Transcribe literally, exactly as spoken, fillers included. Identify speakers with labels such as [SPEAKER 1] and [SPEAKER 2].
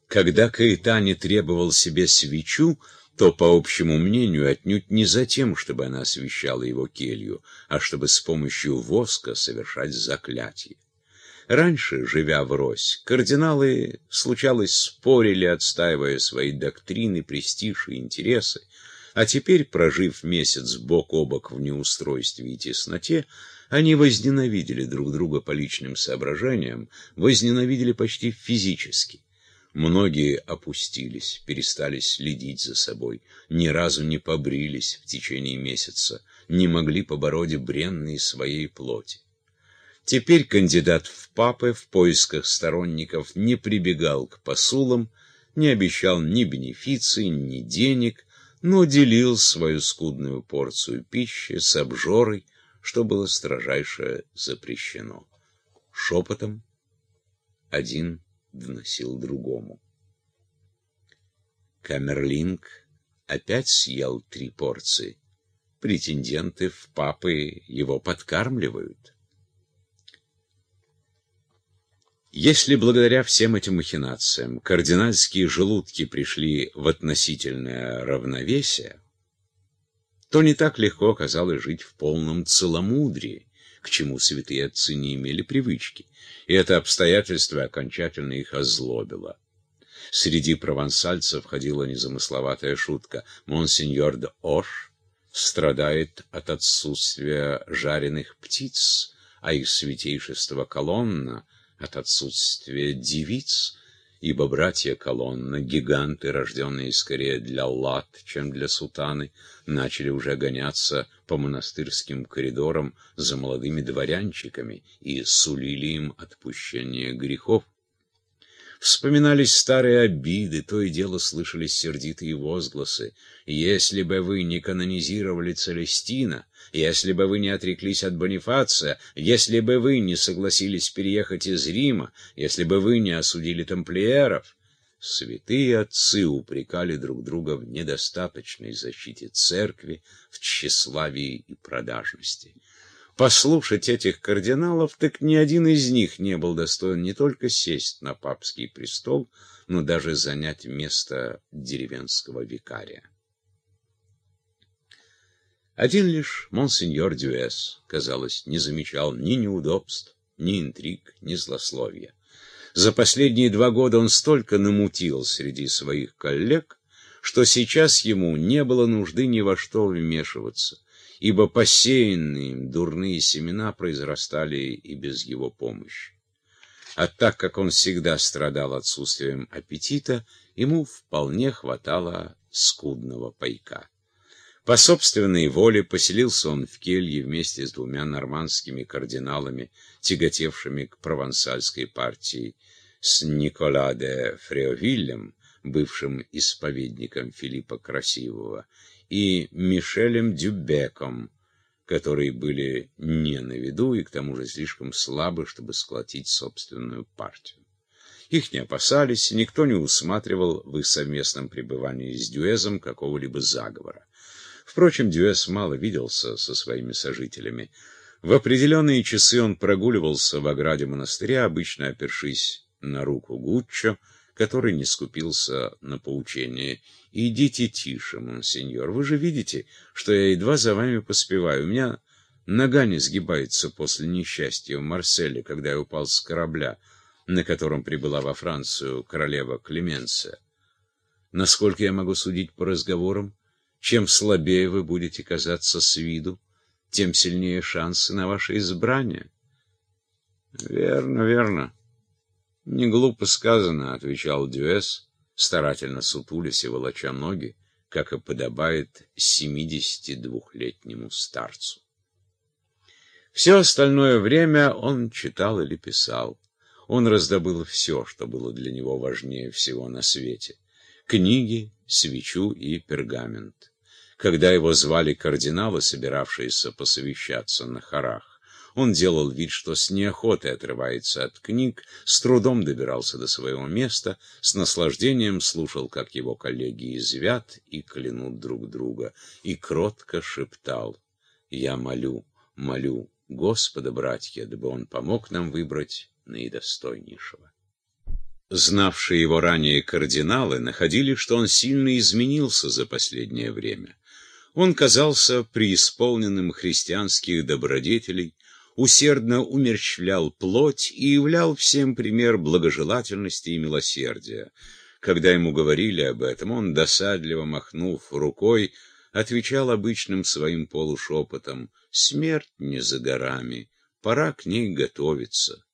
[SPEAKER 1] Когда Каэтане требовал себе свечу, то, по общему мнению, отнюдь не за тем, чтобы она освещала его келью, а чтобы с помощью воска совершать заклятие. Раньше, живя врозь, кардиналы, случалось, спорили, отстаивая свои доктрины, престиж и интересы, а теперь, прожив месяц бок о бок в неустройстве и тесноте, они возненавидели друг друга по личным соображениям, возненавидели почти физически. Многие опустились, перестали следить за собой, ни разу не побрились в течение месяца, не могли побороть бренные своей плоти. Теперь кандидат в папы в поисках сторонников не прибегал к посулам, не обещал ни бенефиций, ни денег, но делил свою скудную порцию пищи с обжорой, что было строжайше запрещено. Шепотом один доносил другому. Камерлинг опять съел три порции. Претенденты в папы его подкармливают. Если благодаря всем этим махинациям кардинальские желудки пришли в относительное равновесие, то не так легко оказалось жить в полном целомудрии, к чему святые отцы не имели привычки, и это обстоятельство окончательно их озлобило. Среди провансальцев ходила незамысловатая шутка: «Монсеньор де Ош страдает от отсутствия жареных птиц, а их святейшество Колонна от отсутствия девиц, ибо братья Колонна, гиганты, рожденные скорее для лат, чем для сутаны, начали уже гоняться по монастырским коридорам за молодыми дворянчиками и сулили им отпущение грехов». Вспоминались старые обиды, то и дело слышались сердитые возгласы: «Если бы вы не канонизировали Целестина, если бы вы не отреклись от Бонифация, если бы вы не согласились переехать из Рима, если бы вы не осудили тамплиеров». Святые отцы упрекали друг друга в недостаточной защите церкви, в тщеславии и продажности. Послушать этих кардиналов, так ни один из них не был достоин не только сесть на папский престол, но даже занять место деревенского викария. Один лишь монсеньор Дюэс, казалось, не замечал ни неудобств, ни интриг, ни злословия. За последние два года он столько намутил среди своих коллег, что сейчас ему не было нужды ни во что вмешиваться, ибо посеянные им дурные семена произрастали и без его помощи. А так как он всегда страдал отсутствием аппетита, ему вполне хватало скудного пайка. По собственной воле поселился он в келье вместе с двумя нормандскими кардиналами, тяготевшими к провансальской партии, с Никола де Фреовиллем, бывшим исповедником Филиппа Красивого, и Мишелем Дюбеком, которые были не на виду и к тому же слишком слабы, чтобы сколотить собственную партию. Их не опасались, и никто не усматривал в их совместном пребывании с Дюэзом какого-либо заговора. Впрочем, Дюэз мало виделся со своими сожителями. В определенные часы он прогуливался в ограде монастыря, обычно опершись на руку Гуччо, который не скупился на поучение. «Идите тише, монсеньор, вы же видите, что я едва за вами поспеваю. У меня нога не сгибается после несчастья в Марселе, когда я упал с корабля, на котором прибыла во Францию королева Клеменция. Насколько я могу судить по разговорам, чем слабее вы будете казаться с виду, тем сильнее шансы на ваше избрание». «Верно, верно. Не глупо сказано», — отвечал Дюэс, старательно сутулясь и волоча ноги, как и подобает семидесятидвухлетнему старцу. Все остальное время он читал или писал. Он раздобыл все, что было для него важнее всего на свете: книги, свечу и пергамент. Когда его звали кардиналы, собиравшиеся посовещаться на хорах, он делал вид, что с неохотой отрывается от книг, с трудом добирался до своего места, с наслаждением слушал, как его коллеги извят и клянут друг друга, и кротко шептал: «Я молю, молю Господа, братья, дабы он помог нам выбрать наидостойнейшего». Знавшие его ранее кардиналы находили, что он сильно изменился за последнее время. Он казался преисполненным христианских добродетелей, усердно умерщвлял плоть и являл всем пример благожелательности и милосердия. Когда ему говорили об этом, он, досадливо махнув рукой, отвечал обычным своим полушепотом: «Смерть не за горами, пора к ней готовиться».